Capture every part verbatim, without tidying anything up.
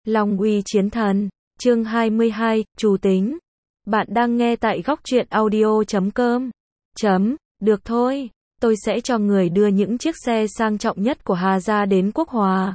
Long uy chiến thần, chương hai mươi hai, trù tính. Bạn đang nghe tại góc truyện audio chấm com. Chấm, được thôi, tôi sẽ cho người đưa những chiếc xe sang trọng nhất của Hà gia đến Quốc Hòa.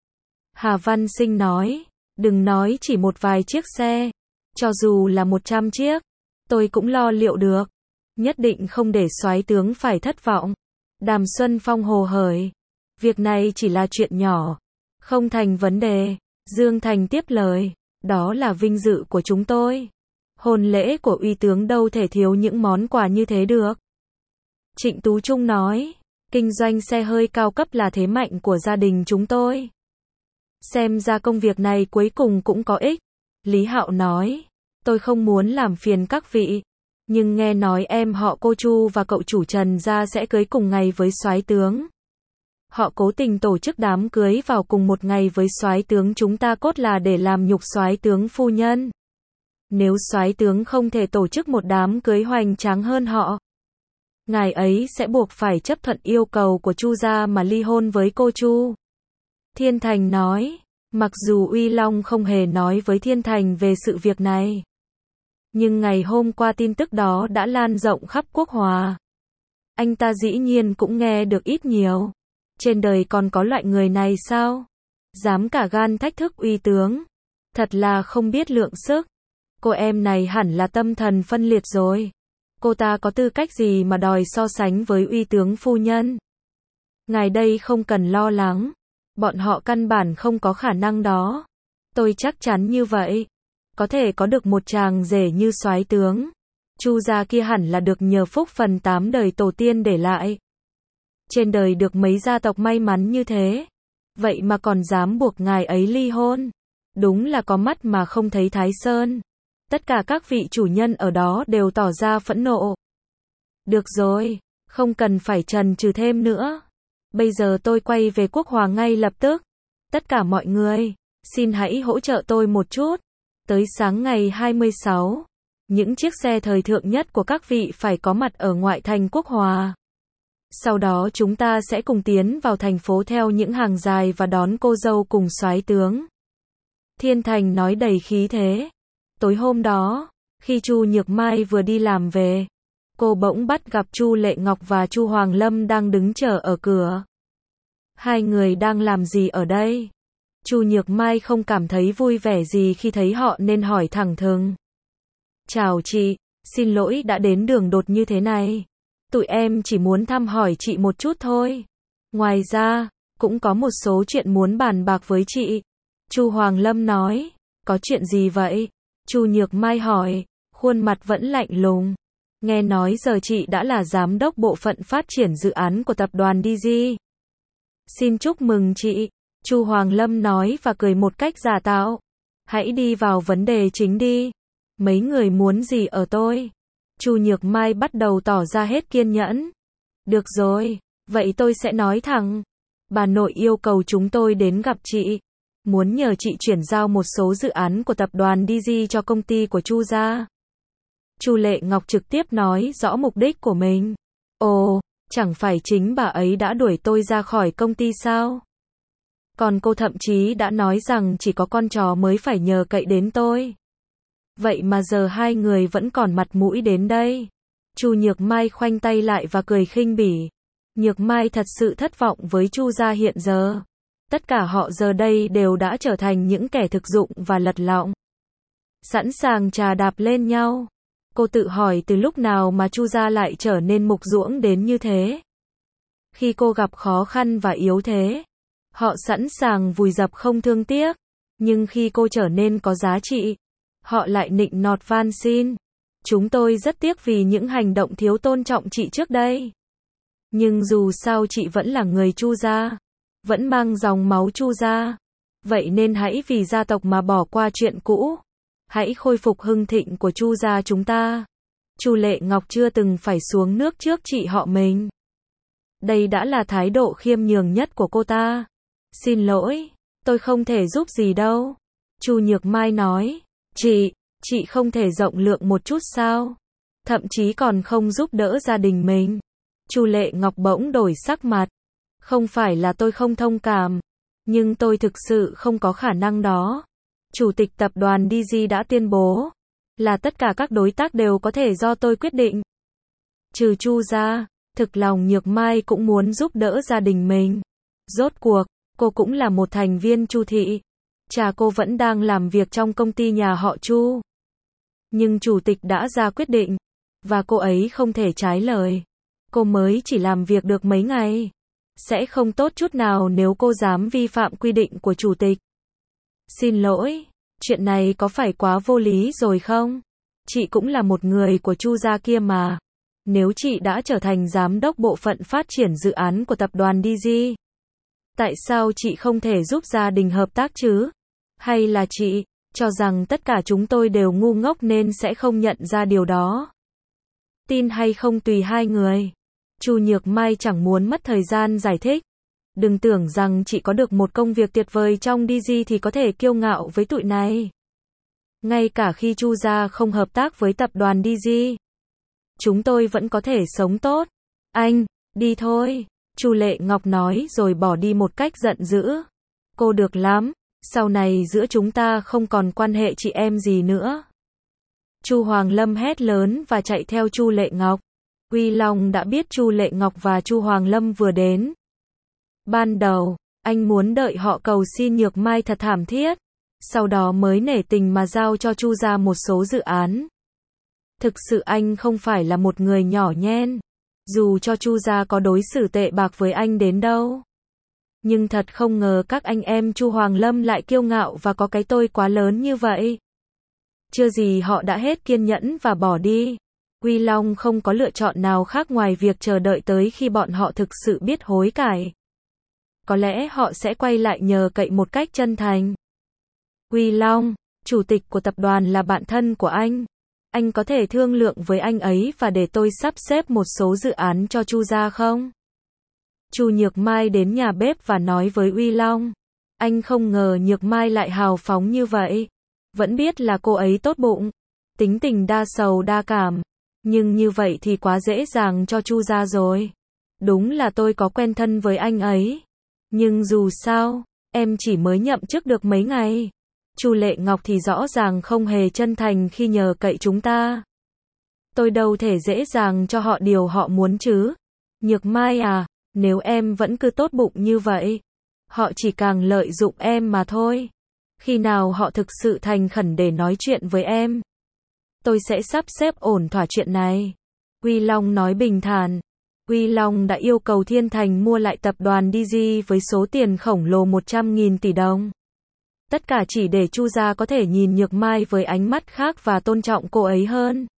Hà Văn Sinh nói, đừng nói chỉ một vài chiếc xe, cho dù là một trăm chiếc, tôi cũng lo liệu được. Nhất định không để soái tướng phải thất vọng. Đàm Xuân Phong hồ hởi, việc này chỉ là chuyện nhỏ, không thành vấn đề. Dương Thành tiếp lời, đó là vinh dự của chúng tôi. Hôn lễ của uy tướng đâu thể thiếu những món quà như thế được. Trịnh Tú Trung nói, kinh doanh xe hơi cao cấp là thế mạnh của gia đình chúng tôi. Xem ra công việc này cuối cùng cũng có ích. Lý Hạo nói, tôi không muốn làm phiền các vị, nhưng nghe nói em họ cô Chu và cậu chủ Trần gia sẽ cưới cùng ngày với soái tướng. Họ cố tình tổ chức đám cưới vào cùng một ngày với soái tướng chúng ta cốt là để làm nhục soái tướng phu nhân. Nếu soái tướng không thể tổ chức một đám cưới hoành tráng hơn họ, ngài ấy sẽ buộc phải chấp thuận yêu cầu của Chu gia mà ly hôn với cô Chu. Thiên Thành nói, mặc dù Uy Long không hề nói với Thiên Thành về sự việc này, nhưng ngày hôm qua tin tức đó đã lan rộng khắp Quốc Hòa. Anh ta dĩ nhiên cũng nghe được ít nhiều. Trên đời còn có loại người này sao? Dám cả gan thách thức uy tướng. Thật là không biết lượng sức. Cô em này hẳn là tâm thần phân liệt rồi. Cô ta có tư cách gì mà đòi so sánh với uy tướng phu nhân? Ngài đây không cần lo lắng. Bọn họ căn bản không có khả năng đó. Tôi chắc chắn như vậy. Có thể có được một chàng rể như soái tướng. Chu gia kia hẳn là được nhờ phúc phần tám đời tổ tiên để lại. Trên đời được mấy gia tộc may mắn như thế. Vậy mà còn dám buộc ngài ấy ly hôn. Đúng là có mắt mà không thấy Thái Sơn. Tất cả các vị chủ nhân ở đó đều tỏ ra phẫn nộ. Được rồi, không cần phải chần chừ thêm nữa. Bây giờ tôi quay về Quốc Hòa ngay lập tức. Tất cả mọi người, xin hãy hỗ trợ tôi một chút. Tới sáng ngày hai mươi sáu, những chiếc xe thời thượng nhất của các vị phải có mặt ở ngoại thành Quốc Hòa. Sau đó chúng ta sẽ cùng tiến vào thành phố theo những hàng dài và đón cô dâu cùng soái tướng. Thiên Thành nói đầy khí thế. Tối hôm đó, khi Chu Nhược Mai vừa đi làm về, cô bỗng bắt gặp Chu Lệ Ngọc và Chu Hoàng Lâm đang đứng chờ ở cửa. Hai người đang làm gì ở đây? Chu Nhược Mai không cảm thấy vui vẻ gì khi thấy họ nên hỏi thẳng thừng. Chào chị, xin lỗi đã đến đường đột như thế này. Tụi em chỉ muốn thăm hỏi chị một chút thôi. Ngoài ra, cũng có một số chuyện muốn bàn bạc với chị. Chu Hoàng Lâm nói, có chuyện gì vậy? Chu Nhược Mai hỏi, khuôn mặt vẫn lạnh lùng. Nghe nói giờ chị đã là giám đốc bộ phận phát triển dự án của tập đoàn đê giê. Xin chúc mừng chị. Chu Hoàng Lâm nói và cười một cách giả tạo. Hãy đi vào vấn đề chính đi. Mấy người muốn gì ở tôi? Chu Nhược Mai bắt đầu tỏ ra hết kiên nhẫn. Được rồi, vậy tôi sẽ nói thẳng. Bà nội yêu cầu chúng tôi đến gặp chị. Muốn nhờ chị chuyển giao một số dự án của tập đoàn đê giê cho công ty của Chu gia. Chu Lệ Ngọc trực tiếp nói rõ mục đích của mình. Ồ, chẳng phải chính bà ấy đã đuổi tôi ra khỏi công ty sao? Còn cô thậm chí đã nói rằng chỉ có con chó mới phải nhờ cậy đến tôi. Vậy mà giờ hai người vẫn còn mặt mũi đến đây. Chu Nhược Mai khoanh tay lại và cười khinh bỉ. Nhược Mai thật sự thất vọng với Chu gia hiện giờ. Tất cả họ giờ đây đều đã trở thành những kẻ thực dụng và lật lọng. Sẵn sàng chà đạp lên nhau. Cô tự hỏi từ lúc nào mà Chu gia lại trở nên mục ruỗng đến như thế. Khi cô gặp khó khăn và yếu thế, họ sẵn sàng vùi dập không thương tiếc. Nhưng khi cô trở nên có giá trị, họ lại nịnh nọt van xin. Chúng tôi rất tiếc vì những hành động thiếu tôn trọng chị trước đây. Nhưng dù sao chị vẫn là người Chu gia, vẫn mang dòng máu Chu gia. Vậy nên hãy vì gia tộc mà bỏ qua chuyện cũ. Hãy khôi phục hưng thịnh của Chu gia chúng ta. Chu Lệ Ngọc chưa từng phải xuống nước trước chị họ mình. Đây đã là thái độ khiêm nhường nhất của cô ta. Xin lỗi, tôi không thể giúp gì đâu. Chu Nhược Mai nói, chị, chị không thể rộng lượng một chút sao? Thậm chí còn không giúp đỡ gia đình mình. Chu Lệ Ngọc bỗng đổi sắc mặt. Không phải là tôi không thông cảm, nhưng tôi thực sự không có khả năng đó. Chủ tịch tập đoàn đê giê đã tuyên bố là tất cả các đối tác đều có thể do tôi quyết định. Trừ Chu ra, thực lòng Nhược Mai cũng muốn giúp đỡ gia đình mình. Rốt cuộc, cô cũng là một thành viên Chu thị. Cha cô vẫn đang làm việc trong công ty nhà họ Chu. Nhưng chủ tịch đã ra quyết định, và cô ấy không thể trái lời. Cô mới chỉ làm việc được mấy ngày. Sẽ không tốt chút nào nếu cô dám vi phạm quy định của chủ tịch. Xin lỗi, chuyện này có phải quá vô lý rồi không? Chị cũng là một người của Chu gia kia mà. Nếu chị đã trở thành giám đốc bộ phận phát triển dự án của tập đoàn đê giê, tại sao chị không thể giúp gia đình hợp tác chứ? Hay là chị cho rằng tất cả chúng tôi đều ngu ngốc nên sẽ không nhận ra điều đó? Tin hay không tùy hai người. Chu Nhược Mai chẳng muốn mất thời gian giải thích. Đừng tưởng rằng chị có được một công việc tuyệt vời trong đê giê thì có thể kiêu ngạo với tụi này. Ngay cả khi Chu gia không hợp tác với tập đoàn đê giê, chúng tôi vẫn có thể sống tốt. Anh, đi thôi. Chu Lệ Ngọc nói rồi bỏ đi một cách giận dữ. Cô được lắm. Sau này giữa chúng ta không còn quan hệ chị em gì nữa. Chu Hoàng Lâm hét lớn và chạy theo Chu Lệ Ngọc. Uy Long đã biết Chu Lệ Ngọc và Chu Hoàng Lâm vừa đến. Ban đầu, anh muốn đợi họ cầu xin Nhược Mai thật thảm thiết, sau đó mới nể tình mà giao cho Chu gia một số dự án. Thực sự anh không phải là một người nhỏ nhen, dù cho Chu gia có đối xử tệ bạc với anh đến đâu. Nhưng thật không ngờ các anh em Chu Hoàng Lâm lại kiêu ngạo và có cái tôi quá lớn như vậy. Chưa gì họ đã hết kiên nhẫn và bỏ đi. Uy Long không có lựa chọn nào khác ngoài việc chờ đợi tới khi bọn họ thực sự biết hối cải. Có lẽ họ sẽ quay lại nhờ cậy một cách chân thành. Uy Long, chủ tịch của tập đoàn là bạn thân của anh. Anh có thể thương lượng với anh ấy và để tôi sắp xếp một số dự án cho Chu gia không? Chu Nhược Mai đến nhà bếp và nói với Uy Long. Anh không ngờ Nhược Mai lại hào phóng như vậy. Vẫn biết là cô ấy tốt bụng, tính tình đa sầu đa cảm. Nhưng như vậy thì quá dễ dàng cho Chu gia rồi. Đúng là tôi có quen thân với anh ấy. Nhưng dù sao, em chỉ mới nhậm chức được mấy ngày. Chu Lệ Ngọc thì rõ ràng không hề chân thành khi nhờ cậy chúng ta. Tôi đâu thể dễ dàng cho họ điều họ muốn chứ. Nhược Mai à, nếu em vẫn cứ tốt bụng như vậy, họ chỉ càng lợi dụng em mà thôi. Khi nào họ thực sự thành khẩn để nói chuyện với em, tôi sẽ sắp xếp ổn thỏa chuyện này. Uy Long nói bình thản. Uy Long đã yêu cầu Thiên Thành mua lại tập đoàn đê giê với số tiền khổng lồ một trăm nghìn tỷ đồng. Tất cả chỉ để Chu gia có thể nhìn Nhược Mai với ánh mắt khác và tôn trọng cô ấy hơn.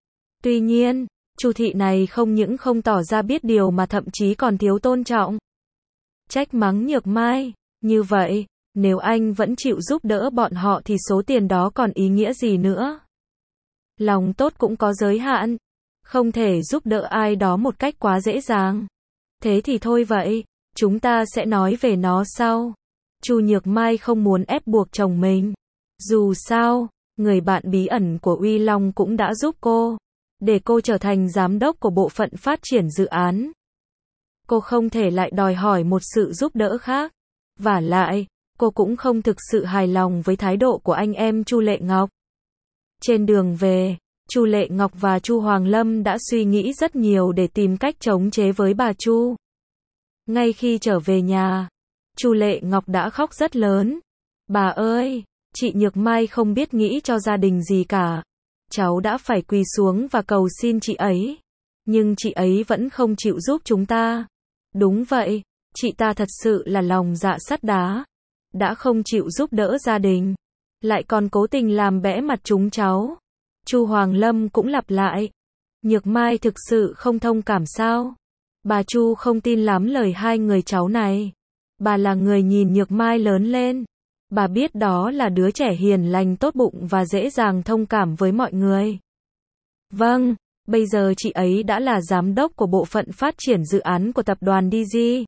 Tuy nhiên, Chu thị này không những không tỏ ra biết điều mà thậm chí còn thiếu tôn trọng. Trách mắng Nhược Mai. Như vậy, nếu anh vẫn chịu giúp đỡ bọn họ thì số tiền đó còn ý nghĩa gì nữa? Lòng tốt cũng có giới hạn. Không thể giúp đỡ ai đó một cách quá dễ dàng. Thế thì thôi vậy, chúng ta sẽ nói về nó sau. Chu Nhược Mai không muốn ép buộc chồng mình. Dù sao, người bạn bí ẩn của Uy Long cũng đã giúp cô, để cô trở thành giám đốc của bộ phận phát triển dự án. Cô không thể lại đòi hỏi một sự giúp đỡ khác. Vả lại, cô cũng không thực sự hài lòng với thái độ của anh em Chu Lệ Ngọc. Trên đường về, Chu Lệ Ngọc và Chu Hoàng Lâm đã suy nghĩ rất nhiều để tìm cách chống chế với bà Chu. Ngay khi trở về nhà, Chu Lệ Ngọc đã khóc rất lớn. Bà ơi, chị Nhược Mai không biết nghĩ cho gia đình gì cả. Cháu đã phải quỳ xuống và cầu xin chị ấy. Nhưng chị ấy vẫn không chịu giúp chúng ta. Đúng vậy, chị ta thật sự là lòng dạ sắt đá. Đã không chịu giúp đỡ gia đình, lại còn cố tình làm bẽ mặt chúng cháu. Chu Hoàng Lâm cũng lặp lại. Nhược Mai thực sự không thông cảm sao? Bà Chu không tin lắm lời hai người cháu này. Bà là người nhìn Nhược Mai lớn lên. Bà biết đó là đứa trẻ hiền lành tốt bụng và dễ dàng thông cảm với mọi người. Vâng, bây giờ chị ấy đã là giám đốc của bộ phận phát triển dự án của tập đoàn đê giê.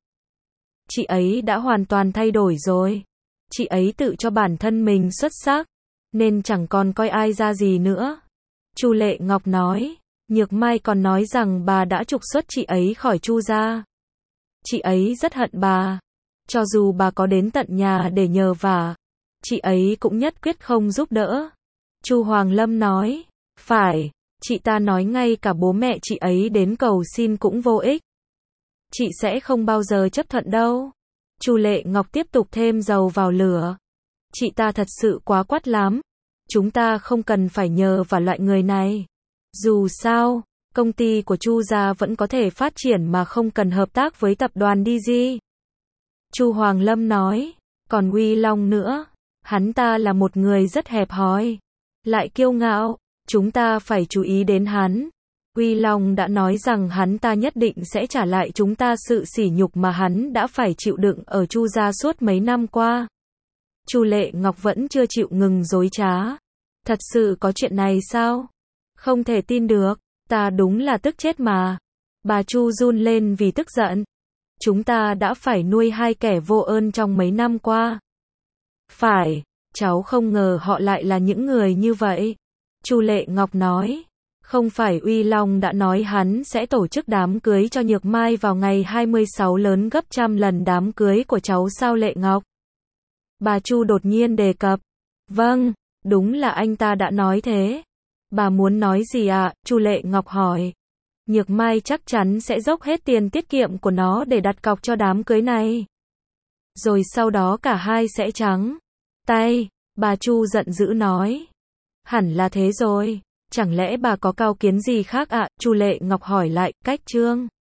Chị ấy đã hoàn toàn thay đổi rồi. Chị ấy tự cho bản thân mình xuất sắc, nên chẳng còn coi ai ra gì nữa. Chu Lệ Ngọc nói. Nhược Mai còn nói rằng bà đã trục xuất chị ấy khỏi Chu gia. Chị ấy rất hận bà. Cho dù bà có đến tận nhà để nhờ vả, chị ấy cũng nhất quyết không giúp đỡ. Chu Hoàng Lâm nói, phải, chị ta nói ngay cả bố mẹ chị ấy đến cầu xin cũng vô ích. Chị sẽ không bao giờ chấp thuận đâu. Chu Lệ Ngọc tiếp tục thêm dầu vào lửa. Chị ta thật sự quá quắt lắm. Chúng ta không cần phải nhờ vào loại người này. Dù sao, công ty của Chu gia vẫn có thể phát triển mà không cần hợp tác với tập đoàn đê giê. Chu Hoàng Lâm nói, còn Uy Long nữa, hắn ta là một người rất hẹp hòi, lại kiêu ngạo, chúng ta phải chú ý đến hắn. Uy Long đã nói rằng hắn ta nhất định sẽ trả lại chúng ta sự sỉ nhục mà hắn đã phải chịu đựng ở Chu gia suốt mấy năm qua. Chu Lệ Ngọc vẫn chưa chịu ngừng dối trá. Thật sự có chuyện này sao? Không thể tin được, ta đúng là tức chết mà. Bà Chu run lên vì tức giận. Chúng ta đã phải nuôi hai kẻ vô ơn trong mấy năm qua. Phải, cháu không ngờ họ lại là những người như vậy. Chu Lệ Ngọc nói, không phải Uy Long đã nói hắn sẽ tổ chức đám cưới cho Nhược Mai vào ngày hai mươi sáu lớn gấp trăm lần đám cưới của cháu sao Lệ Ngọc? Bà Chu đột nhiên đề cập. Vâng, đúng là anh ta đã nói thế. Bà muốn nói gì ạ? À? Chu Lệ Ngọc hỏi. Nhược Mai chắc chắn sẽ dốc hết tiền tiết kiệm của nó để đặt cọc cho đám cưới này. Rồi sau đó cả hai sẽ trắng tay. Bà Chu giận dữ nói. Hẳn là thế rồi. Chẳng lẽ bà có cao kiến gì khác ạ? À? Chu Lệ Ngọc hỏi lại, cách Trương.